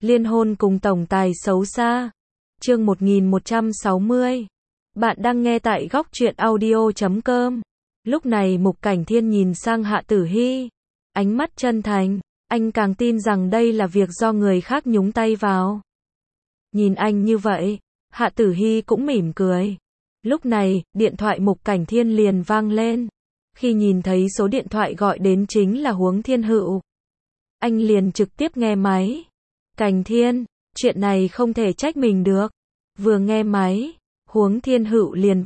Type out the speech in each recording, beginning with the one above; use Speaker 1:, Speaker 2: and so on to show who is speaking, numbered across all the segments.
Speaker 1: Liên hôn cùng tổng tài xấu xa. Chương 1160. Bạn đang nghe tại góc truyện audio.com. Lúc này Mục Cảnh Thiên nhìn sang Hạ Tử Hi, ánh mắt chân thành, anh càng tin rằng đây là việc do người khác nhúng tay vào. Nhìn anh như vậy, Hạ Tử Hi cũng mỉm cười. Lúc này, điện thoại Mục Cảnh Thiên liền vang lên. Khi nhìn thấy số điện thoại gọi đến chính là Huống Thiên Hựu, anh liền trực tiếp nghe máy. Cảnh Thiên, chuyện này không thể trách mình được. Vừa nghe máy, Huống Thiên Hựu liền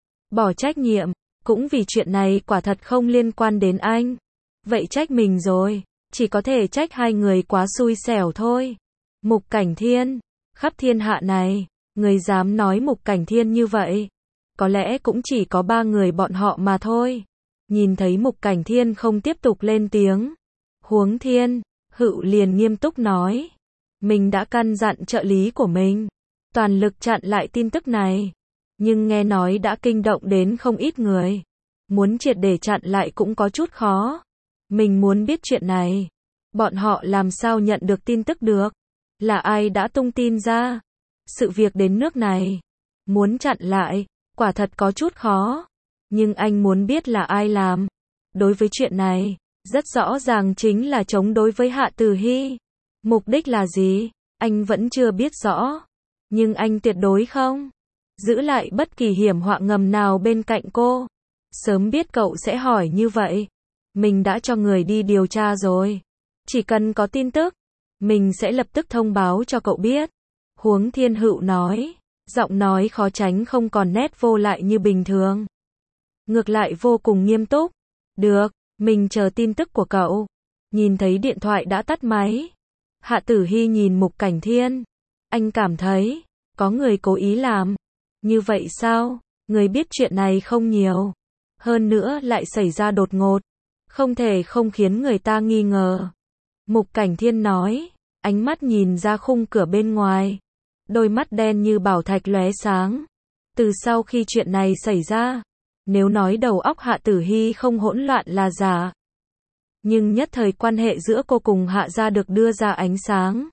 Speaker 1: bỏ trách nhiệm, cũng vì chuyện này quả thật không liên quan đến anh. Vậy trách mình rồi, chỉ có thể trách hai người quá xui xẻo thôi. Mục Cảnh Thiên, khắp thiên hạ này, người dám nói Mục Cảnh Thiên như vậy, có lẽ cũng chỉ có ba người bọn họ mà thôi. Nhìn thấy Mục Cảnh Thiên không tiếp tục lên tiếng, Huống Thiên Hựu liền nghiêm túc nói, mình đã căn dặn trợ lý của mình toàn lực chặn lại tin tức này, nhưng nghe nói đã kinh động đến không ít người, muốn triệt để chặn lại cũng có chút khó. Mình muốn biết chuyện này, bọn họ làm sao nhận được tin tức được? Là ai đã tung tin ra? Sự việc đến nước này, muốn chặn lại, quả thật có chút khó. Nhưng anh muốn biết là ai làm. Đối với chuyện này, rất rõ ràng chính là chống đối với Hạ Tử Hi. Mục đích là gì? Anh vẫn chưa biết rõ. Nhưng anh tuyệt đối không giữ lại bất kỳ hiểm họa ngầm nào bên cạnh cô. Sớm biết cậu sẽ hỏi như vậy, mình đã cho người đi điều tra rồi. Chỉ cần có tin tức, mình sẽ lập tức thông báo cho cậu biết. Huống Thiên Hựu nói, giọng nói khó tránh không còn nét vô lại như bình thường. Ngược lại vô cùng nghiêm túc. Được, mình chờ tin tức của cậu. Nhìn thấy điện thoại đã tắt máy, Hạ Tử Hi nhìn Mục Cảnh Thiên. Anh cảm thấy, có người cố ý làm. Như vậy sao? Người biết chuyện này không nhiều. Hơn nữa lại xảy ra đột ngột. Không thể không khiến người ta nghi ngờ. Mục Cảnh Thiên nói, ánh mắt nhìn ra khung cửa bên ngoài. Đôi mắt đen như bảo thạch lóe sáng. Từ sau khi chuyện này xảy ra, nếu nói đầu óc Hạ Tử Hi không hỗn loạn là giả. Nhưng nhất thời quan hệ giữa cô cùng Hạ gia được đưa ra ánh sáng.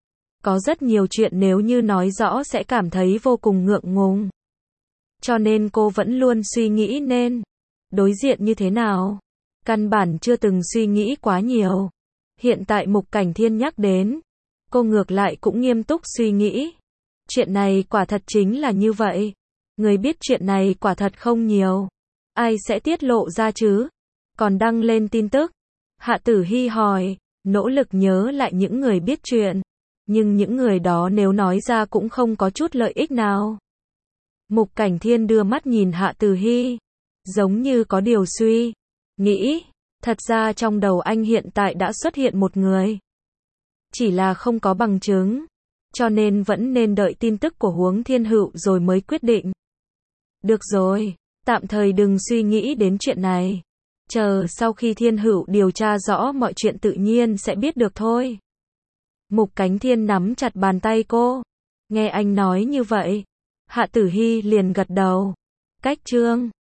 Speaker 1: Có rất nhiều chuyện nếu như nói rõ sẽ cảm thấy vô cùng ngượng ngùng. Cho nên cô vẫn luôn suy nghĩ nên đối diện như thế nào. Căn bản chưa từng suy nghĩ quá nhiều. Hiện tại Mục Cảnh Thiên nhắc đến, cô ngược lại cũng nghiêm túc suy nghĩ. Chuyện này quả thật chính là như vậy. Người biết chuyện này quả thật không nhiều. Ai sẽ tiết lộ ra chứ? Còn đăng lên tin tức. Hạ Tử Hi hỏi, nỗ lực nhớ lại những người biết chuyện. Nhưng những người đó nếu nói ra cũng không có chút lợi ích nào. Mục Cảnh Thiên đưa mắt nhìn Hạ Tử Hi, giống như có điều suy nghĩ. Thật ra trong đầu anh hiện tại đã xuất hiện một người. Chỉ là không có bằng chứng. Cho nên vẫn nên đợi tin tức của Huống Thiên Hựu rồi mới quyết định. Được rồi, tạm thời đừng suy nghĩ đến chuyện này. Chờ sau khi Thiên Hựu điều tra rõ mọi chuyện tự nhiên sẽ biết được thôi. Mục Cảnh Thiên nắm chặt bàn tay cô. Nghe anh nói như vậy, Hạ Tử Hi liền gật đầu. Cách chương